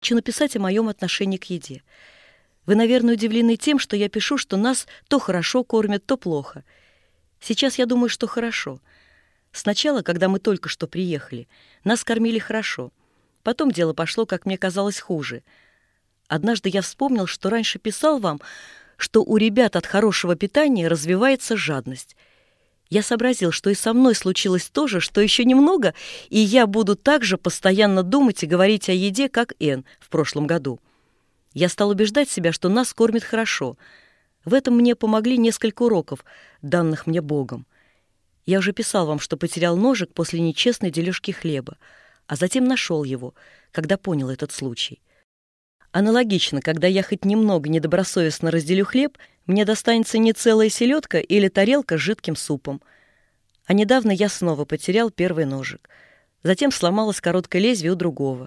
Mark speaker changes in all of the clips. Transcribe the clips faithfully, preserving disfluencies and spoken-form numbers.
Speaker 1: Хочу написать о моем отношении к еде. Вы, наверное, удивлены тем, что я пишу, что нас то хорошо кормят, то плохо. Сейчас я думаю, что хорошо. Сначала, когда мы только что приехали, нас кормили хорошо. Потом дело пошло, как мне казалось, хуже. Однажды я вспомнил, что раньше писал вам, что у ребят от хорошего питания развивается жадность. Я сообразил, что и со мной случилось то же, что еще немного, и я буду также постоянно думать и говорить о еде, как Энн в прошлом году. Я стал убеждать себя, что нас кормят хорошо. В этом мне помогли несколько уроков, данных мне Богом. Я уже писал вам, что потерял ножик после нечестной дележки хлеба, а затем нашел его, когда понял этот случай. Аналогично, когда я хоть немного недобросовестно разделю хлеб, мне достанется не целая селедка или тарелка с жидким супом. А недавно я снова потерял первый ножик. Затем сломалось короткое лезвие у другого.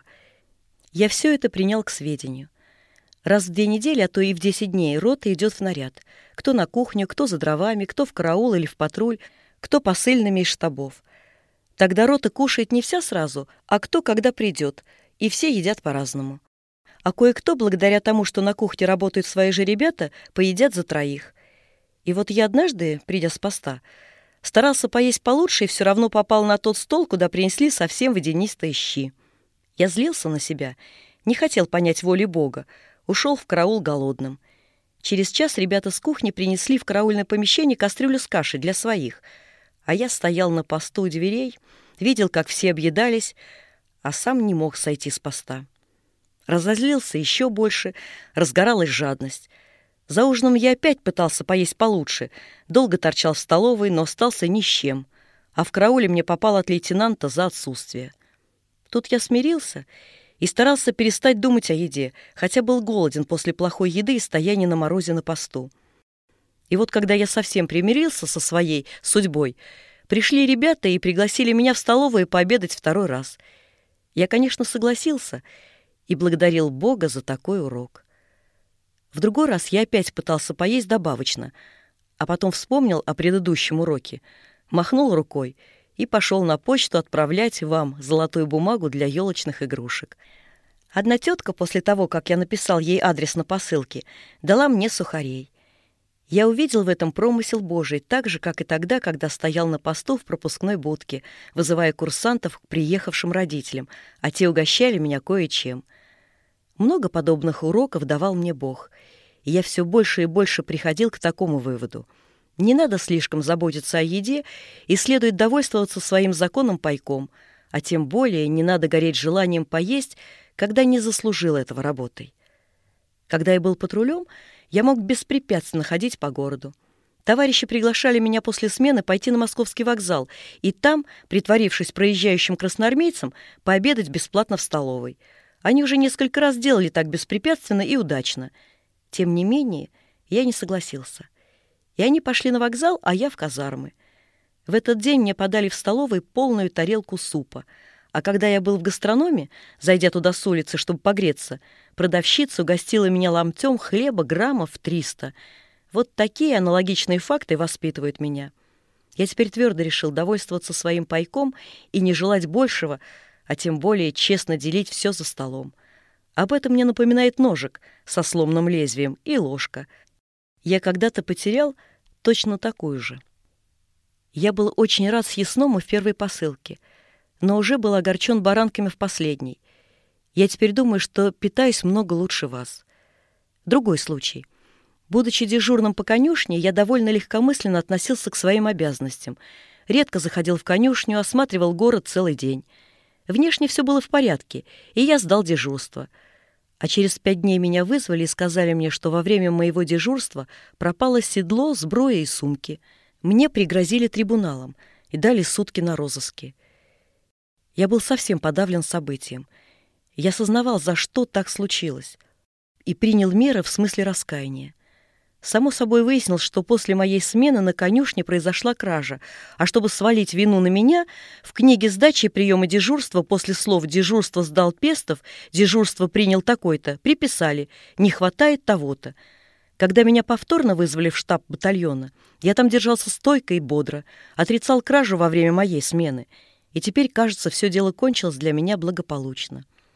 Speaker 1: Я все это принял к сведению. Раз в две недели, а то и в десять дней, рота идет в наряд. Кто на кухню, кто за дровами, кто в караул или в патруль, кто посыльными из штабов. Тогда рота кушает не вся сразу, а кто когда придет, и все едят по-разному. А кое-кто, благодаря тому, что на кухне работают свои же ребята, поедят за троих. И вот я однажды, придя с поста, старался поесть получше и все равно попал на тот стол, куда принесли совсем водянистые щи. Я злился на себя, не хотел понять воли Бога, ушел в караул голодным. Через час ребята с кухни принесли в караульное помещение кастрюлю с кашей для своих, а я стоял на посту у дверей, видел, как все объедались, а сам не мог сойти с поста. Разозлился еще больше, разгоралась жадность. За ужином я опять пытался поесть получше, долго торчал в столовой, но остался ни с чем, а в карауле мне попало от лейтенанта за отсутствие. Тут я смирился и старался перестать думать о еде, хотя был голоден после плохой еды и стояния на морозе на посту. И вот когда я совсем примирился со своей судьбой, пришли ребята и пригласили меня в столовую пообедать второй раз. Я, конечно, согласился и благодарил Бога за такой урок. В другой раз я опять пытался поесть добавочно, а потом вспомнил о предыдущем уроке, махнул рукой и пошел на почту отправлять вам золотую бумагу для елочных игрушек. Одна тетка после того, как я написал ей адрес на посылке, дала мне сухарей. Я увидел в этом промысел Божий, так же, как и тогда, когда стоял на посту в пропускной будке, вызывая курсантов к приехавшим родителям, а те угощали меня кое-чем. Много подобных уроков давал мне Бог, и я все больше и больше приходил к такому выводу. Не надо слишком заботиться о еде и следует довольствоваться своим законом пайком, а тем более не надо гореть желанием поесть, когда не заслужил этого работой. Когда я был патрулем, я мог беспрепятственно ходить по городу. Товарищи приглашали меня после смены пойти на Московский вокзал и там, притворившись проезжающим красноармейцем, пообедать бесплатно в столовой. Они уже несколько раз делали так беспрепятственно и удачно. Тем не менее, я не согласился. И они пошли на вокзал, а я в казармы. В этот день мне подали в столовой полную тарелку супа, а когда я был в гастрономе, зайдя туда с улицы, чтобы погреться, продавщица угостила меня ломтем хлеба граммов триста. Вот такие аналогичные факты воспитывают меня. Я теперь твердо решил довольствоваться своим пайком и не желать большего, а тем более честно делить все за столом. Об этом мне напоминает ножик со сломанным лезвием и ложка. Я когда-то потерял точно такую же. Я был очень рад съестному в первой посылке, но уже был огорчен баранками в последней. Я теперь думаю, что питаюсь много лучше вас. Другой случай. Будучи дежурным по конюшне, я довольно легкомысленно относился к своим обязанностям. Редко заходил в конюшню, осматривал город целый день. Внешне все было в порядке, и я сдал дежурство. А через пять дней меня вызвали и сказали мне, что во время моего дежурства пропало седло, сбруя и сумки. Мне пригрозили трибуналом и дали сутки на розыске. Я был совсем подавлен событием. Я сознавал, за что так случилось, и принял меры в смысле раскаяния. Само собой выяснилось, что после моей смены на конюшне произошла кража, а чтобы свалить вину на меня, в книге сдачи и приема дежурства после слов «дежурство сдал Пестов», «дежурство принял такой-то» приписали «не хватает того-то». Когда меня повторно вызвали в штаб батальона, я там держался стойко и бодро, отрицал кражу во время моей смены, и теперь, кажется, все дело кончилось для меня благополучно.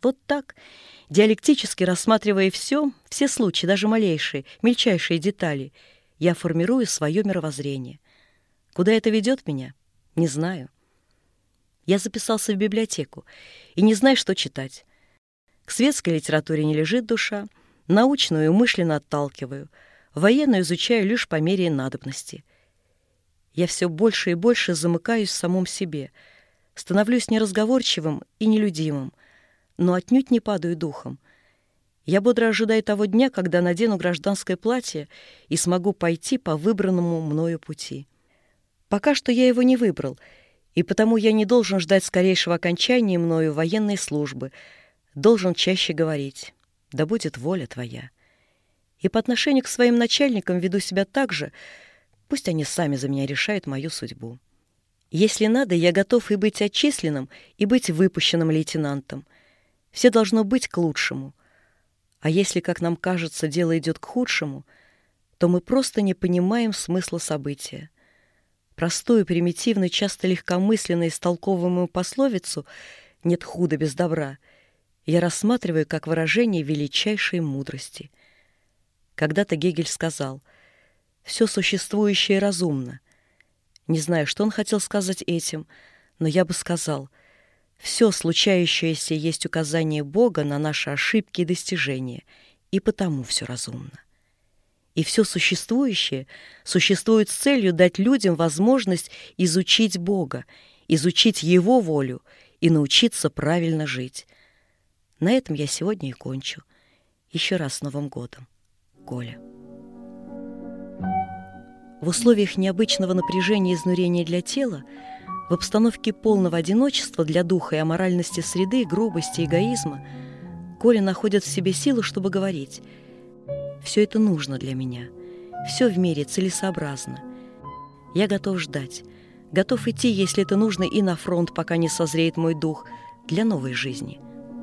Speaker 1: Вот так, диалектически рассматривая все, все случаи, даже малейшие, мельчайшие детали, я формирую свое мировоззрение. Куда это ведет меня? Не знаю. Я записался в библиотеку и не знаю, что читать. К светской литературе не лежит душа, научную умышленно отталкиваю, военную изучаю лишь по мере надобности. Я все больше и больше замыкаюсь в самом себе, становлюсь неразговорчивым и нелюдимым, но отнюдь не падаю духом. Я бодро ожидаю того дня, когда надену гражданское платье и смогу пойти по выбранному мною пути. Пока что я его не выбрал, и потому я не должен ждать скорейшего окончания мною военной службы, должен чаще говорить: «Да будет воля твоя». И по отношению к своим начальникам веду себя так же, пусть они сами за меня решают мою судьбу. Если надо, я готов и быть отчисленным, и быть выпущенным лейтенантом. Все должно быть к лучшему. А если, как нам кажется, дело идет к худшему, то мы просто не понимаем смысла события. Простую, примитивную, часто легкомысленно истолковываемую пословицу «нет худа без добра» я рассматриваю как выражение величайшей мудрости. Когда-то Гегель сказал: «Все существующее разумно». Не знаю, что он хотел сказать этим, но я бы сказал: «Все случающееся есть указание Бога на наши ошибки и достижения, и потому все разумно». И все существующее существует с целью дать людям возможность изучить Бога, изучить Его волю и научиться правильно жить. На этом я сегодня и кончу. Еще раз с Новым годом. Коля. В условиях необычного напряжения и изнурения для тела, в обстановке полного одиночества для духа и аморальности среды, грубости, эгоизма, Коля находит в себе силу, чтобы говорить: «Все это нужно для меня, все в мире целесообразно. Я готов ждать, готов идти, если это нужно, и на фронт, пока не созреет мой дух, для новой жизни».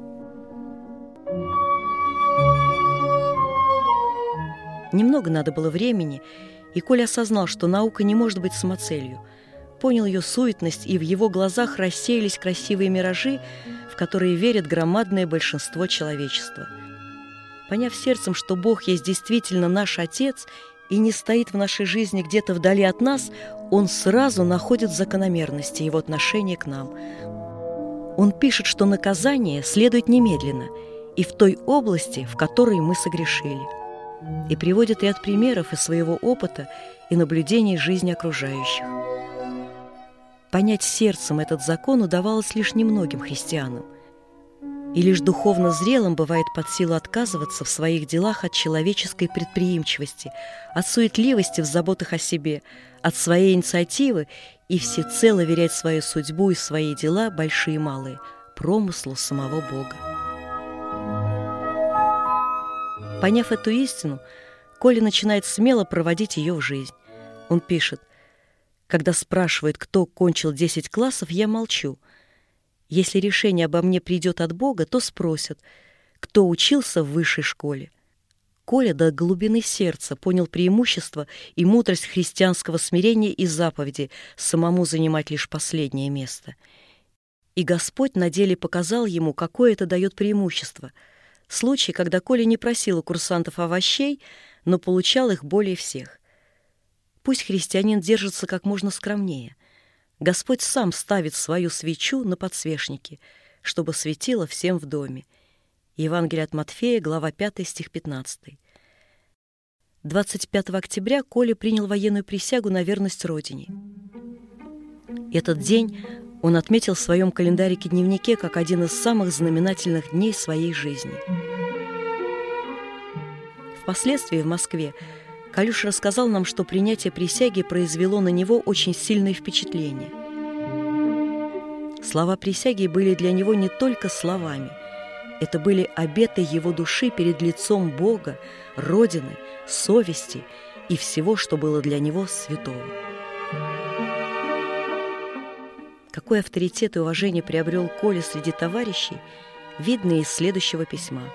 Speaker 1: Немного надо было времени, и Коля осознал, что наука не может быть самоцелью. Понял ее суетность, и в его глазах рассеялись красивые миражи, в которые верит громадное большинство человечества. Поняв сердцем, что Бог есть действительно наш Отец и не стоит в нашей жизни где-то вдали от нас, он сразу находит закономерности его отношения к нам. Он пишет, что наказание следует немедленно и в той области, в которой мы согрешили, и приводит ряд примеров из своего опыта и наблюдений жизни окружающих. Понять сердцем этот закон удавалось лишь немногим христианам, и лишь духовно зрелым бывает под силу отказываться в своих делах от человеческой предприимчивости, от суетливости в заботах о себе, от своей инициативы и всецело верять свою судьбу и свои дела, большие и малые, промыслу самого Бога. Поняв эту истину, Коля начинает смело проводить ее в жизнь. Он пишет: «Когда спрашивают, кто кончил десять классов, я молчу. Если решение обо мне придет от Бога, то спросят, кто учился в высшей школе». Коля до глубины сердца понял преимущество и мудрость христианского смирения и заповеди самому занимать лишь последнее место. И Господь на деле показал ему, какое это дает преимущество. Случай, когда Коля не просил у курсантов овощей, но получал их более всех. Пусть христианин держится как можно скромнее. Господь сам ставит свою свечу на подсвечнике, чтобы светило всем в доме. Евангелие от Матфея, глава пятая, стих пятнадцатый. двадцать пятого октября Коля принял военную присягу на верность Родине. Этот день он отметил в своем календарике-дневнике как один из самых знаменательных дней своей жизни. Впоследствии в Москве Колюша рассказал нам, что принятие присяги произвело на него очень сильное впечатление. Слова присяги были для него не только словами. Это были обеты его души перед лицом Бога, Родины, совести и всего, что было для него святого. Какой авторитет и уважение приобрел Коля среди товарищей, видно из следующего письма.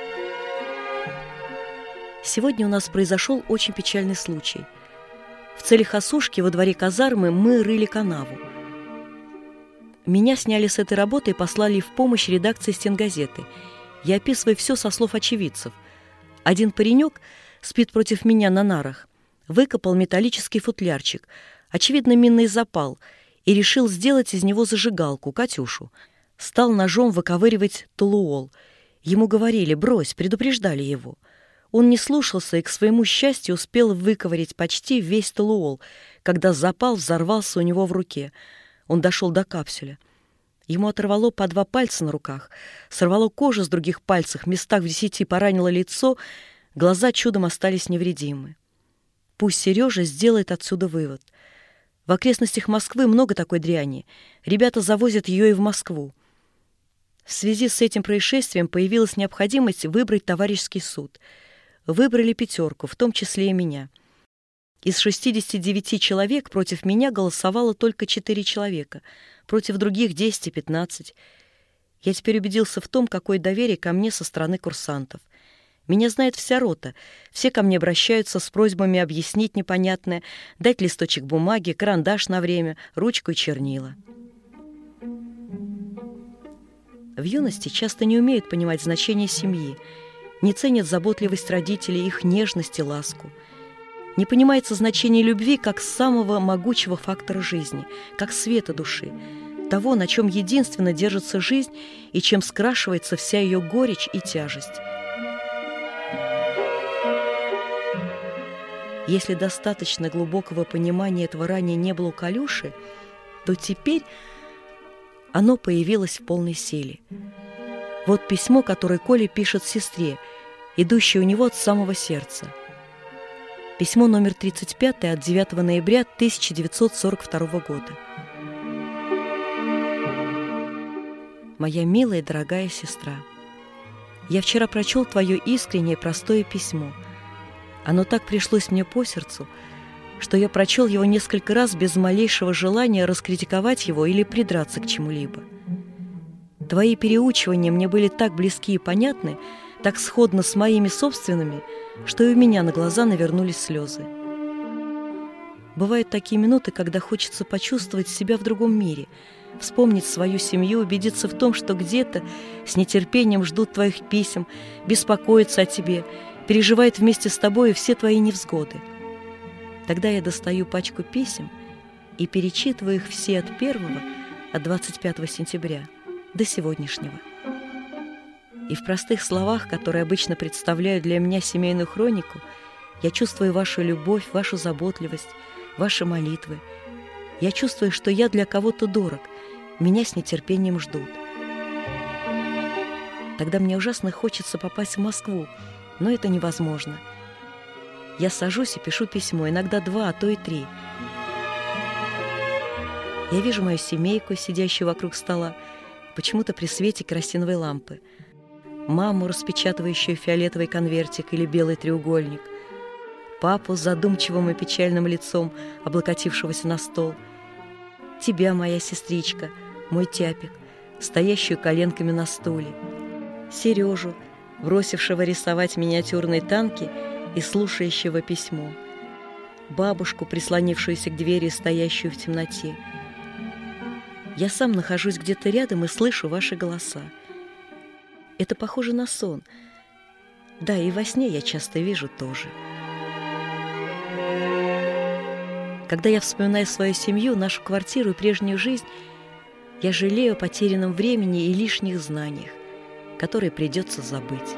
Speaker 1: Сегодня у нас произошел очень печальный случай. В целях осушки во дворе казармы мы рыли канаву. Меня сняли с этой работы и послали в помощь редакции стенгазеты. Я описываю все со слов очевидцев. Один паренек спит против меня на нарах, выкопал металлический футлярчик, очевидно, минный запал, и решил сделать из него зажигалку, Катюшу. Стал ножом выковыривать толуол. Ему говорили: брось, предупреждали его. Он не слушался и, к своему счастью, успел выковырять почти весь толуол, когда запал взорвался у него в руке. Он дошел до капсюля. Ему оторвало по два пальца на руках, сорвало кожу с других пальцев, в местах в десяти поранило лицо, глаза чудом остались невредимы. Пусть Сережа сделает отсюда вывод. В окрестностях Москвы много такой дряни. Ребята завозят ее и в Москву. В связи с этим происшествием появилась необходимость выбрать товарищеский суд. Выбрали пятерку, в том числе и меня. Из шестидесяти девяти человек против меня голосовало только четыре человека, против других десять и пятнадцать. Я теперь убедился в том, какое доверие ко мне со стороны курсантов. Меня знает вся рота, все ко мне обращаются с просьбами объяснить непонятное, дать листочек бумаги, карандаш на время, ручку и чернила. В юности часто не умеют понимать значение семьи, не ценят заботливость родителей, их нежность и ласку. Не понимается значение любви как самого могучего фактора жизни, как света души, того, на чем единственно держится жизнь и чем скрашивается вся ее горечь и тяжесть. Если достаточно глубокого понимания этого ранее не было у Калюши, то теперь оно появилось в полной силе. Вот письмо, которое Коля пишет сестре, идущее у него от самого сердца. Письмо номер тридцать пять от девятого ноября тысяча девятьсот сорок второго года. Моя милая и дорогая сестра, я вчера прочел твое искреннее простое письмо. Оно так пришлось мне по сердцу, что я прочел его несколько раз без малейшего желания раскритиковать его или придраться к чему-либо. Твои переучивания мне были так близки и понятны, так сходно с моими собственными, что и у меня на глаза навернулись слезы. Бывают такие минуты, когда хочется почувствовать себя в другом мире, вспомнить свою семью, убедиться в том, что где-то с нетерпением ждут твоих писем, беспокоятся о тебе, переживают вместе с тобой все твои невзгоды. Тогда я достаю пачку писем и перечитываю их все от первого, от двадцать пятого сентября, до сегодняшнего. И в простых словах, которые обычно представляют для меня семейную хронику, я чувствую вашу любовь, вашу заботливость, ваши молитвы. Я чувствую, что я для кого-то дорог, меня с нетерпением ждут. Тогда мне ужасно хочется попасть в Москву, но это невозможно. Я сажусь и пишу письмо, иногда два, а то и три. Я вижу мою семейку, сидящую вокруг стола, почему-то при свете керосиновой лампы. Маму, распечатывающую фиолетовый конвертик или белый треугольник. Папу с задумчивым и печальным лицом, облокотившегося на стол. Тебя, моя сестричка, мой тяпик, стоящую коленками на стуле. Сережу, бросившего рисовать миниатюрные танки и слушающего письмо. Бабушку, прислонившуюся к двери, стоящую в темноте. Я сам нахожусь где-то рядом и слышу ваши голоса. Это похоже на сон. Да, и во сне я часто вижу тоже. Когда я вспоминаю свою семью, нашу квартиру и прежнюю жизнь, я жалею о потерянном времени и лишних знаниях, которые придется забыть.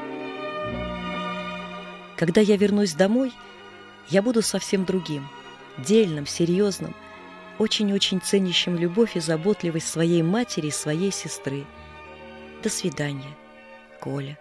Speaker 1: Когда я вернусь домой, я буду совсем другим, дельным, серьезным, очень-очень ценящим любовь и заботливость своей матери и своей сестры. До свидания, Коля.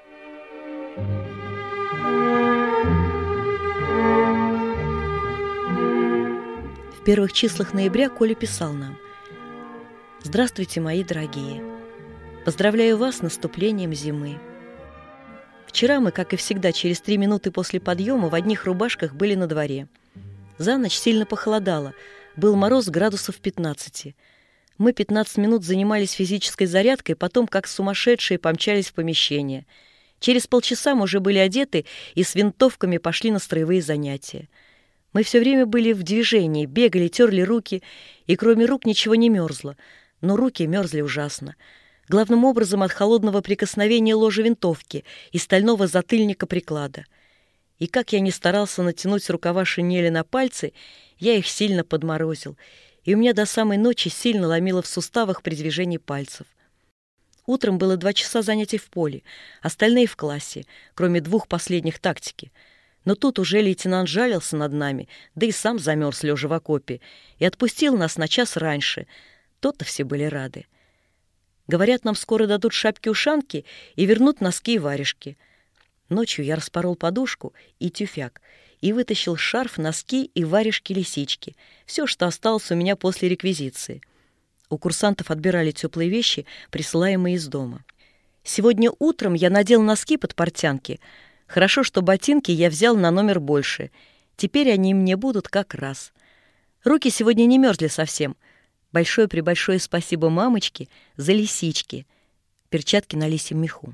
Speaker 1: В первых числах ноября Коля писал нам: «Здравствуйте, мои дорогие! Поздравляю вас с наступлением зимы. Вчера мы, как и всегда, через три минуты после подъема в одних рубашках были на дворе. За ночь сильно похолодало, был мороз градусов пятнадцати. Мы пятнадцать минут занимались физической зарядкой, потом, как сумасшедшие, помчались в помещение. Через полчаса мы уже были одеты и с винтовками пошли на строевые занятия. Мы все время были в движении, бегали, терли руки, и кроме рук ничего не мерзло. но руки мерзли ужасно. Главным образом от холодного прикосновения ложа винтовки и стального затыльника приклада. И как я ни старался натянуть рукава шинели на пальцы, я их сильно подморозил, и у меня до самой ночи сильно ломило в суставах при движении пальцев. Утром было два часа занятий в поле, остальные в классе, кроме двух последних тактики. Но тут уже лейтенант жалился над нами, да и сам замерз, лежа в окопе, и отпустил нас на час раньше. То-то все были рады. Говорят, нам скоро дадут шапки-ушанки и вернут носки и варежки. Ночью я распорол подушку и тюфяк, и вытащил шарф, носки и варежки-лисички. Все, что осталось у меня после реквизиции. У курсантов отбирали теплые вещи, присылаемые из дома. Сегодня утром я надел носки под портянки. Хорошо, что ботинки я взял на номер больше. Теперь они мне будут как раз. Руки сегодня не мерзли совсем. Большое-пребольшое спасибо мамочке за лисички. Перчатки на лисьем меху.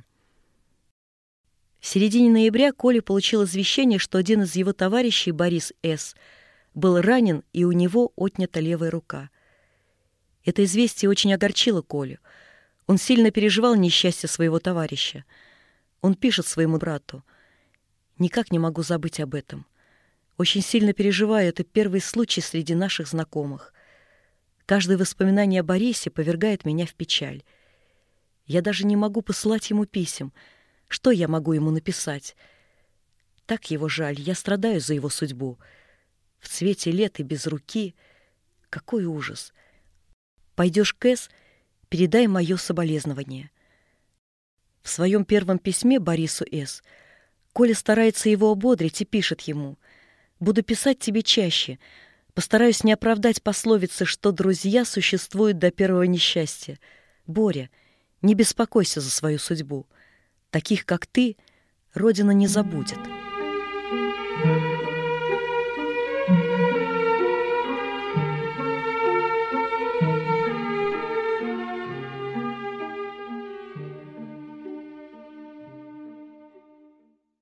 Speaker 1: В середине ноября Коля получил извещение, что один из его товарищей, Борис С., был ранен, и у него отнята левая рука. Это известие очень огорчило Колю. Он сильно переживал несчастье своего товарища. Он пишет своему брату: «Никак не могу забыть об этом. Очень сильно переживаю, это первый случай среди наших знакомых. Каждое воспоминание о Борисе повергает меня в печаль. Я даже не могу посылать ему писем. Что я могу ему написать? Так его жаль, я страдаю за его судьбу. В цвете лет и без руки. Какой ужас! Пойдешь к С, передай мое соболезнование». В своем первом письме Борису С. Коля старается его ободрить и пишет ему: «Буду писать тебе чаще. Постараюсь не оправдать пословицы, что друзья существуют до первого несчастья. Боря, не беспокойся за свою судьбу. Таких, как ты, Родина не забудет».